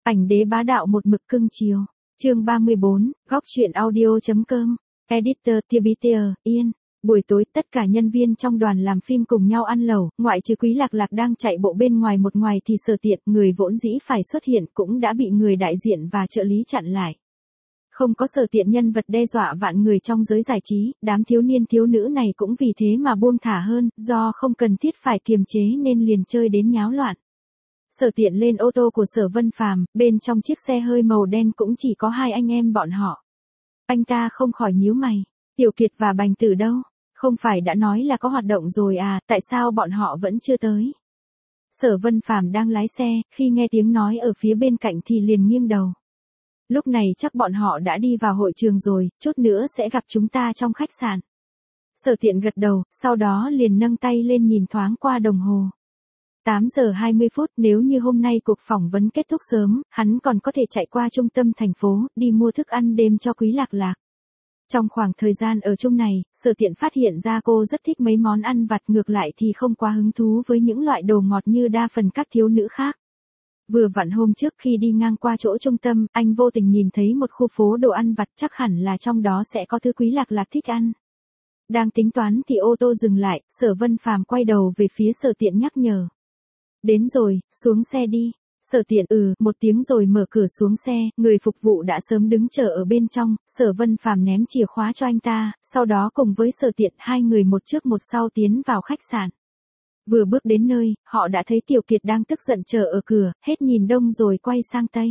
Ảnh đế bá đạo một mực cưng chiều. Chương 34, góc truyện audio.com. Editor Tibeter, Yên. Buổi tối, tất cả nhân viên trong đoàn làm phim cùng nhau ăn lẩu, ngoại trừ Quý Lạc Lạc đang chạy bộ bên ngoài một ngoài thì Sở Tiện, người vốn dĩ phải xuất hiện cũng đã bị người đại diện và trợ lý chặn lại. Không có Sở Tiện, nhân vật đe dọa vạn người trong giới giải trí, đám thiếu niên thiếu nữ này cũng vì thế mà buông thả hơn, do không cần thiết phải kiềm chế nên liền chơi đến nháo loạn. Sở Tiện lên ô tô của Sở Vân Phàm, bên trong chiếc xe hơi màu đen cũng chỉ có hai anh em bọn họ. Anh ta không khỏi nhíu mày, Tiểu Kiệt và Bành Tử đâu? Không phải đã nói là có hoạt động rồi à, tại sao bọn họ vẫn chưa tới? Sở Vân Phàm đang lái xe, khi nghe tiếng nói ở phía bên cạnh thì liền nghiêng đầu. Lúc này chắc bọn họ đã đi vào hội trường rồi, chút nữa sẽ gặp chúng ta trong khách sạn. Sở Tiện gật đầu, sau đó liền nâng tay lên nhìn thoáng qua đồng hồ. 8 giờ 20 phút, nếu như hôm nay cuộc phỏng vấn kết thúc sớm, hắn còn có thể chạy qua trung tâm thành phố, đi mua thức ăn đêm cho Quý Lạc Lạc. Trong khoảng thời gian ở chung này, Sở Tiện phát hiện ra cô rất thích mấy món ăn vặt, ngược lại thì không quá hứng thú với những loại đồ ngọt như đa phần các thiếu nữ khác. Vừa vặn hôm trước khi đi ngang qua chỗ trung tâm, anh vô tình nhìn thấy một khu phố đồ ăn vặt, chắc hẳn là trong đó sẽ có thứ Quý Lạc Lạc thích ăn. Đang tính toán thì ô tô dừng lại, Sở Vân Phàm quay đầu về phía Sở Tiện nhắc nhở. Đến rồi, xuống xe đi. Sở Tiện một tiếng rồi mở cửa xuống xe, người phục vụ đã sớm đứng chờ ở bên trong, Sở Vân Phàm ném chìa khóa cho anh ta, sau đó cùng với Sở Tiện hai người một trước một sau tiến vào khách sạn. Vừa bước đến nơi, họ đã thấy Tiểu Kiệt đang tức giận chờ ở cửa, hết nhìn đông rồi quay sang tây.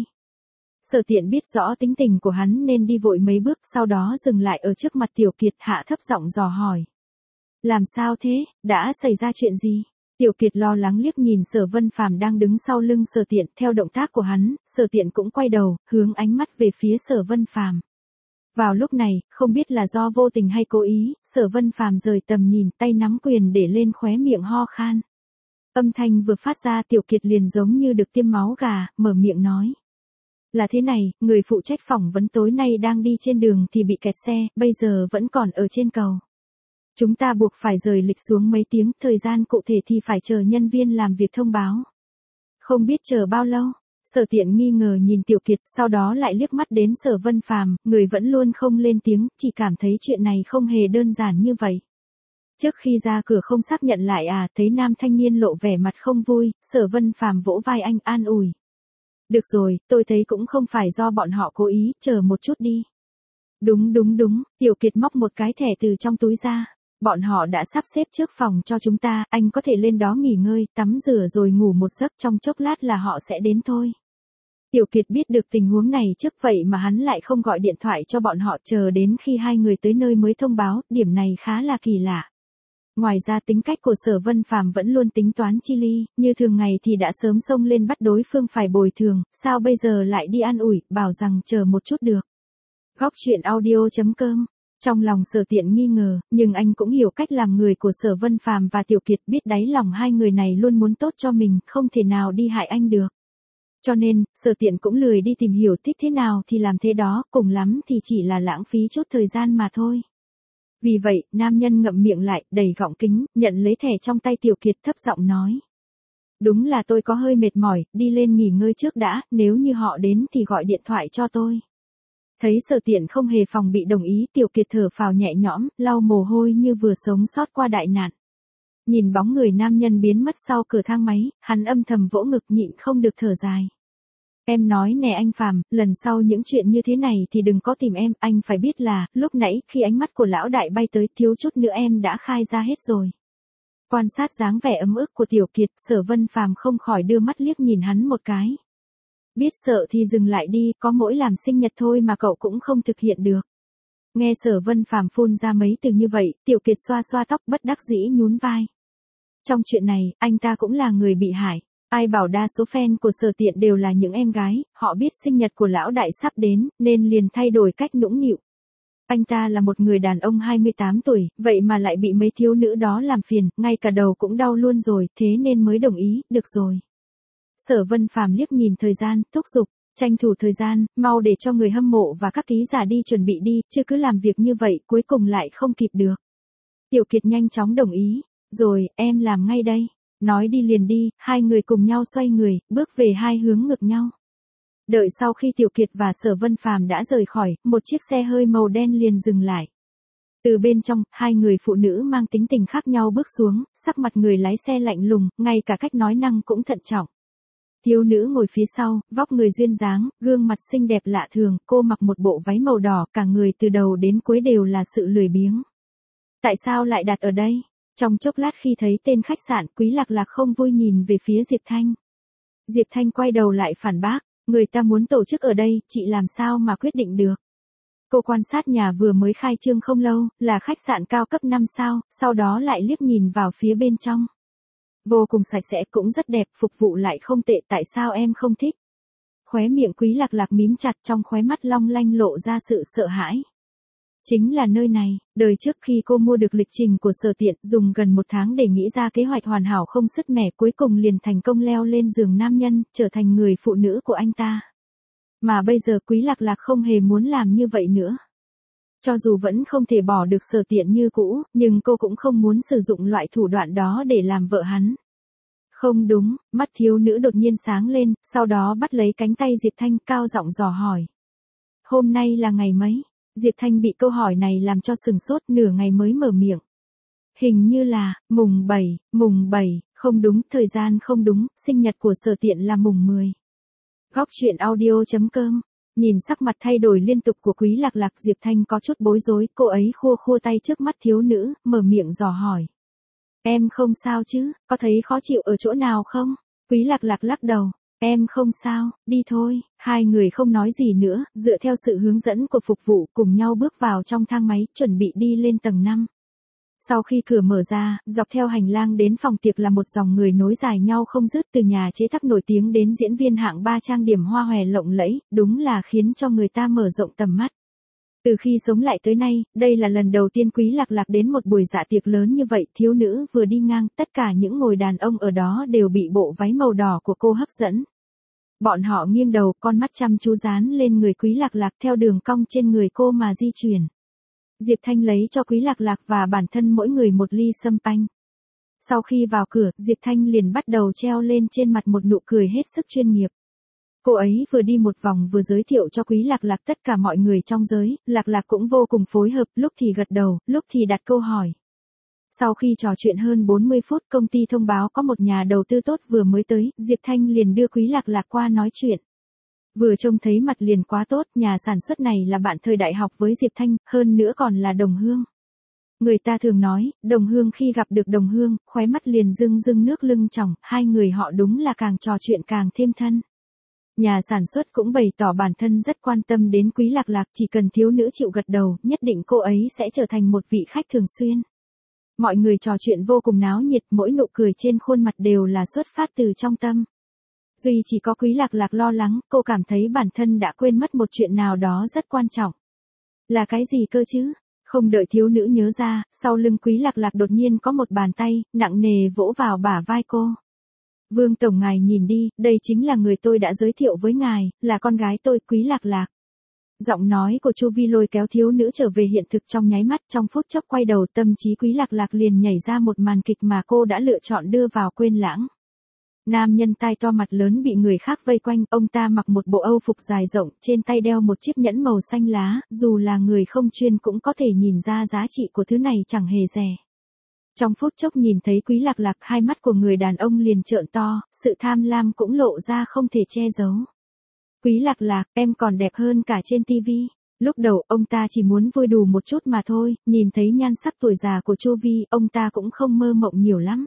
Sở Tiện biết rõ tính tình của hắn nên đi vội mấy bước, sau đó dừng lại ở trước mặt Tiểu Kiệt, hạ thấp giọng dò hỏi. Làm sao thế, đã xảy ra chuyện gì? Tiểu Kiệt lo lắng liếc nhìn Sở Vân Phàm đang đứng sau lưng Sở Tiện, theo động tác của hắn, Sở Tiện cũng quay đầu, hướng ánh mắt về phía Sở Vân Phàm. Vào lúc này, không biết là do vô tình hay cố ý, Sở Vân Phàm rời tầm nhìn, tay nắm quyền để lên khóe miệng ho khan. Âm thanh vừa phát ra, Tiểu Kiệt liền giống như được tiêm máu gà, mở miệng nói. Là thế này, người phụ trách phỏng vấn tối nay đang đi trên đường thì bị kẹt xe, bây giờ vẫn còn ở trên cầu. Chúng ta buộc phải rời lịch xuống mấy tiếng, thời gian cụ thể thì phải chờ nhân viên làm việc thông báo. Không biết chờ bao lâu? Sở Tiện nghi ngờ nhìn Tiểu Kiệt, sau đó lại liếc mắt đến Sở Vân Phàm, người vẫn luôn không lên tiếng, chỉ cảm thấy chuyện này không hề đơn giản như vậy. Trước khi ra cửa không xác nhận lại à, thấy nam thanh niên lộ vẻ mặt không vui, Sở Vân Phàm vỗ vai anh an ủi. Được rồi, tôi thấy cũng không phải do bọn họ cố ý, chờ một chút đi. Đúng, Tiểu Kiệt móc một cái thẻ từ trong túi ra. Bọn họ đã sắp xếp trước phòng cho chúng ta, anh có thể lên đó nghỉ ngơi, tắm rửa rồi ngủ một giấc, trong chốc lát là họ sẽ đến thôi. Tiểu Kiệt biết được tình huống này trước vậy mà hắn lại không gọi điện thoại cho bọn họ, chờ đến khi hai người tới nơi mới thông báo, điểm này khá là kỳ lạ. Ngoài ra tính cách của Sở Vân Phàm vẫn luôn tính toán chi ly, như thường ngày thì đã sớm xông lên bắt đối phương phải bồi thường, sao bây giờ lại đi an ủi, bảo rằng chờ một chút được. Góc truyện audio.com. Trong lòng Sở Tiện nghi ngờ, nhưng anh cũng hiểu cách làm người của Sở Vân Phàm và Tiểu Kiệt, biết đáy lòng hai người này luôn muốn tốt cho mình, không thể nào đi hại anh được. Cho nên, Sở Tiện cũng lười đi tìm hiểu thích thế nào thì làm thế đó, cùng lắm thì chỉ là lãng phí chút thời gian mà thôi. Vì vậy, nam nhân ngậm miệng lại, đầy gọng kính, nhận lấy thẻ trong tay Tiểu Kiệt, thấp giọng nói. Đúng là tôi có hơi mệt mỏi, đi lên nghỉ ngơi trước đã, nếu như họ đến thì gọi điện thoại cho tôi. Thấy Sở Tiện không hề phòng bị đồng ý, Tiểu Kiệt thở phào nhẹ nhõm, lau mồ hôi như vừa sống sót qua đại nạn. Nhìn bóng người nam nhân biến mất sau cửa thang máy, hắn âm thầm vỗ ngực nhịn không được thở dài. Em nói nè anh Phàm, lần sau những chuyện như thế này thì đừng có tìm em, anh phải biết là, lúc nãy khi ánh mắt của lão đại bay tới, thiếu chút nữa em đã khai ra hết rồi. Quan sát dáng vẻ ấm ức của Tiểu Kiệt, Sở Vân Phàm không khỏi đưa mắt liếc nhìn hắn một cái. Biết sợ thì dừng lại đi, có mỗi làm sinh nhật thôi mà cậu cũng không thực hiện được. Nghe Sở Vân Phàm phun ra mấy từ như vậy, Tiểu Kiệt xoa xoa tóc bất đắc dĩ nhún vai. Trong chuyện này, anh ta cũng là người bị hại. Ai bảo đa số fan của Sở Tiện đều là những em gái, họ biết sinh nhật của lão đại sắp đến, nên liền thay đổi cách nũng nịu. Anh ta là một người đàn ông 28 tuổi, vậy mà lại bị mấy thiếu nữ đó làm phiền, ngay cả đầu cũng đau luôn rồi, thế nên mới đồng ý, được rồi. Sở Vân Phàm liếc nhìn thời gian, thúc giục, tranh thủ thời gian, mau để cho người hâm mộ và các ký giả đi chuẩn bị đi, chứ cứ làm việc như vậy cuối cùng lại không kịp được. Tiểu Kiệt nhanh chóng đồng ý, rồi, em làm ngay đây. Nói đi liền đi, hai người cùng nhau xoay người, bước về hai hướng ngược nhau. Đợi sau khi Tiểu Kiệt và Sở Vân Phàm đã rời khỏi, một chiếc xe hơi màu đen liền dừng lại. Từ bên trong, hai người phụ nữ mang tính tình khác nhau bước xuống, sắc mặt người lái xe lạnh lùng, ngay cả cách nói năng cũng thận trọng. Thiếu nữ ngồi phía sau, vóc người duyên dáng, gương mặt xinh đẹp lạ thường, cô mặc một bộ váy màu đỏ, cả người từ đầu đến cuối đều là sự lười biếng. Tại sao lại đặt ở đây? Trong chốc lát khi thấy tên khách sạn, Quý Lạc Lạc không vui nhìn về phía Diệp Thanh. Diệp Thanh quay đầu lại phản bác, người ta muốn tổ chức ở đây, chị làm sao mà quyết định được. Cô quan sát nhà vừa mới khai trương không lâu, là khách sạn cao cấp 5 sao, sau đó lại liếc nhìn vào phía bên trong. Vô cùng sạch sẽ, cũng rất đẹp, phục vụ lại không tệ, tại sao em không thích? Khóe miệng Quý Lạc Lạc mím chặt, trong khóe mắt long lanh lộ ra sự sợ hãi. Chính là nơi này, đời trước khi cô mua được lịch trình của Sở Tiện, dùng gần 1 tháng để nghĩ ra kế hoạch hoàn hảo không sứt mẻ, cuối cùng liền thành công leo lên giường nam nhân, trở thành người phụ nữ của anh ta. Mà bây giờ Quý Lạc Lạc không hề muốn làm như vậy nữa. Cho dù vẫn không thể bỏ được Sở Tiện như cũ, nhưng cô cũng không muốn sử dụng loại thủ đoạn đó để làm vợ hắn. Không đúng, mắt thiếu nữ đột nhiên sáng lên, sau đó bắt lấy cánh tay Diệp Thanh, cao giọng dò hỏi. Hôm nay là ngày mấy? Diệp Thanh bị câu hỏi này làm cho sừng sốt, nửa ngày mới mở miệng. Hình như là, mùng 7, không đúng, thời gian không đúng, sinh nhật của Sở Tiện là mùng 10. Góc truyện audio.com. Nhìn sắc mặt thay đổi liên tục của Quý Lạc Lạc, Diệp Thanh có chút bối rối, cô ấy khua khua tay trước mắt thiếu nữ, mở miệng dò hỏi. Em không sao chứ, có thấy khó chịu ở chỗ nào không? Quý Lạc Lạc lắc đầu. Em không sao, đi thôi. Hai người không nói gì nữa, dựa theo sự hướng dẫn của phục vụ, cùng nhau bước vào trong thang máy, chuẩn bị đi lên tầng 5. Sau khi cửa mở ra, dọc theo hành lang đến phòng tiệc là một dòng người nối dài nhau không dứt, từ nhà chế tác nổi tiếng đến diễn viên hạng 3 trang điểm hoa hòe lộng lẫy, đúng là khiến cho người ta mở rộng tầm mắt. Từ khi sống lại tới nay, đây là lần đầu tiên Quý Lạc Lạc đến một buổi dạ tiệc lớn như vậy, thiếu nữ vừa đi ngang, tất cả những ngồi đàn ông ở đó đều bị bộ váy màu đỏ của cô hấp dẫn. Bọn họ nghiêng đầu, con mắt chăm chú dán lên người Quý Lạc Lạc theo đường cong trên người cô mà di chuyển. Diệp Thanh lấy cho Quý Lạc Lạc và bản thân mỗi người một ly sâm panh. Sau khi vào cửa, Diệp Thanh liền bắt đầu treo lên trên mặt một nụ cười hết sức chuyên nghiệp. Cô ấy vừa đi một vòng vừa giới thiệu cho Quý Lạc Lạc tất cả mọi người trong giới, Lạc Lạc cũng vô cùng phối hợp, lúc thì gật đầu, lúc thì đặt câu hỏi. Sau khi trò chuyện hơn 40 phút, công ty thông báo có một nhà đầu tư tốt vừa mới tới, Diệp Thanh liền đưa Quý Lạc Lạc qua nói chuyện. Vừa trông thấy mặt liền quá tốt, nhà sản xuất này là bạn thời đại học với Diệp Thanh, hơn nữa còn là đồng hương. Người ta thường nói, đồng hương khi gặp được đồng hương, khóe mắt liền rưng rưng nước lưng tròng, hai người họ đúng là càng trò chuyện càng thêm thân. Nhà sản xuất cũng bày tỏ bản thân rất quan tâm đến Quý Lạc Lạc, chỉ cần thiếu nữ chịu gật đầu, nhất định cô ấy sẽ trở thành một vị khách thường xuyên. Mọi người trò chuyện vô cùng náo nhiệt, mỗi nụ cười trên khuôn mặt đều là xuất phát từ trong tâm. Duy chỉ có Quý Lạc Lạc lo lắng, cô cảm thấy bản thân đã quên mất một chuyện nào đó rất quan trọng. Là cái gì cơ chứ? Không đợi thiếu nữ nhớ ra, sau lưng Quý Lạc Lạc đột nhiên có một bàn tay, nặng nề vỗ vào bả vai cô. Vương Tổng ngài nhìn đi, đây chính là người tôi đã giới thiệu với ngài, là con gái tôi, Quý Lạc Lạc. Giọng nói của Chu Vi lôi kéo thiếu nữ trở về hiện thực trong nháy mắt, trong phút chốc quay đầu tâm trí Quý Lạc Lạc liền nhảy ra một màn kịch mà cô đã lựa chọn đưa vào quên lãng. Nam nhân tai to mặt lớn bị người khác vây quanh, ông ta mặc một bộ âu phục dài rộng, trên tay đeo một chiếc nhẫn màu xanh lá, dù là người không chuyên cũng có thể nhìn ra giá trị của thứ này chẳng hề rẻ. Trong phút chốc nhìn thấy Quý Lạc Lạc, hai mắt của người đàn ông liền trợn to, sự tham lam cũng lộ ra không thể che giấu. Quý Lạc Lạc, em còn đẹp hơn cả trên tivi. Lúc đầu, ông ta chỉ muốn vui đùa một chút mà thôi, nhìn thấy nhan sắc tuổi già của Chu Vi, ông ta cũng không mơ mộng nhiều lắm.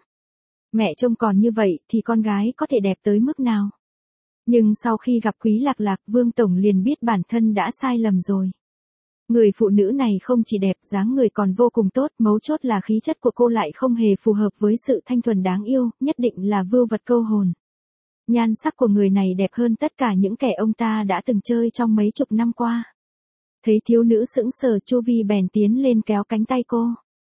Mẹ trông còn như vậy, thì con gái có thể đẹp tới mức nào? Nhưng sau khi gặp Quý Lạc Lạc, Vương Tổng liền biết bản thân đã sai lầm rồi. Người phụ nữ này không chỉ đẹp, dáng người còn vô cùng tốt, mấu chốt là khí chất của cô lại không hề phù hợp với sự thanh thuần đáng yêu, nhất định là vưu vật câu hồn. Nhan sắc của người này đẹp hơn tất cả những kẻ ông ta đã từng chơi trong mấy chục năm qua. Thấy thiếu nữ sững sờ, Chu Vi bèn tiến lên kéo cánh tay cô.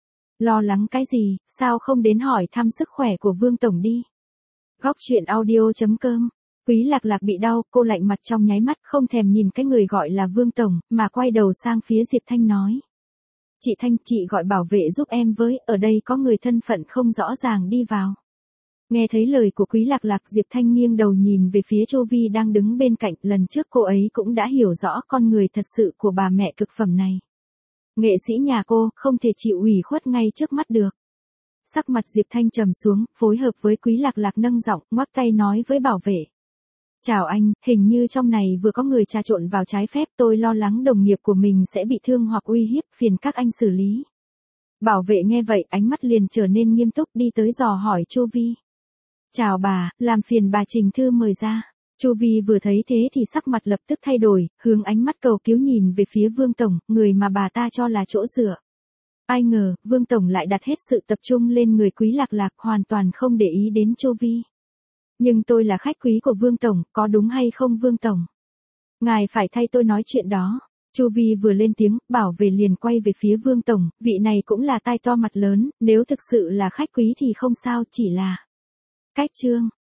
Lo lắng cái gì, sao không đến hỏi thăm sức khỏe của Vương Tổng đi. Góc truyện audio.com. Quý Lạc Lạc bị đau, cô lạnh mặt trong nháy mắt, không thèm nhìn cái người gọi là Vương Tổng, mà quay đầu sang phía Diệp Thanh nói. Chị Thanh, chị gọi bảo vệ giúp em với, ở đây có người thân phận không rõ ràng đi vào. Nghe thấy lời của Quý Lạc Lạc, Diệp Thanh nghiêng đầu nhìn về phía Chu Vi đang đứng bên cạnh, lần trước cô ấy cũng đã hiểu rõ con người thật sự của bà mẹ cực phẩm này. Nghệ sĩ nhà cô, không thể chịu ủy khuất ngay trước mắt được. Sắc mặt Diệp Thanh trầm xuống, phối hợp với Quý Lạc Lạc nâng giọng, ngoắc tay nói với bảo vệ. Chào anh, hình như trong này vừa có người trà trộn vào trái phép, tôi lo lắng đồng nghiệp của mình sẽ bị thương hoặc uy hiếp, phiền các anh xử lý. Bảo vệ nghe vậy, ánh mắt liền trở nên nghiêm túc, đi tới dò hỏi Chu Vi. Chào bà, làm phiền bà trình thư mời ra. Chu Vi vừa thấy thế thì sắc mặt lập tức thay đổi, hướng ánh mắt cầu cứu nhìn về phía Vương Tổng, người mà bà ta cho là chỗ dựa. Ai ngờ, Vương Tổng lại đặt hết sự tập trung lên người Quý Lạc Lạc, hoàn toàn không để ý đến Chu Vi. Nhưng tôi là khách quý của Vương Tổng, có đúng hay không Vương Tổng? Ngài phải thay tôi nói chuyện đó. Chu Vi vừa lên tiếng, bảo vệ liền quay về phía Vương Tổng, vị này cũng là tai to mặt lớn, nếu thực sự là khách quý thì không sao, chỉ là cách trương.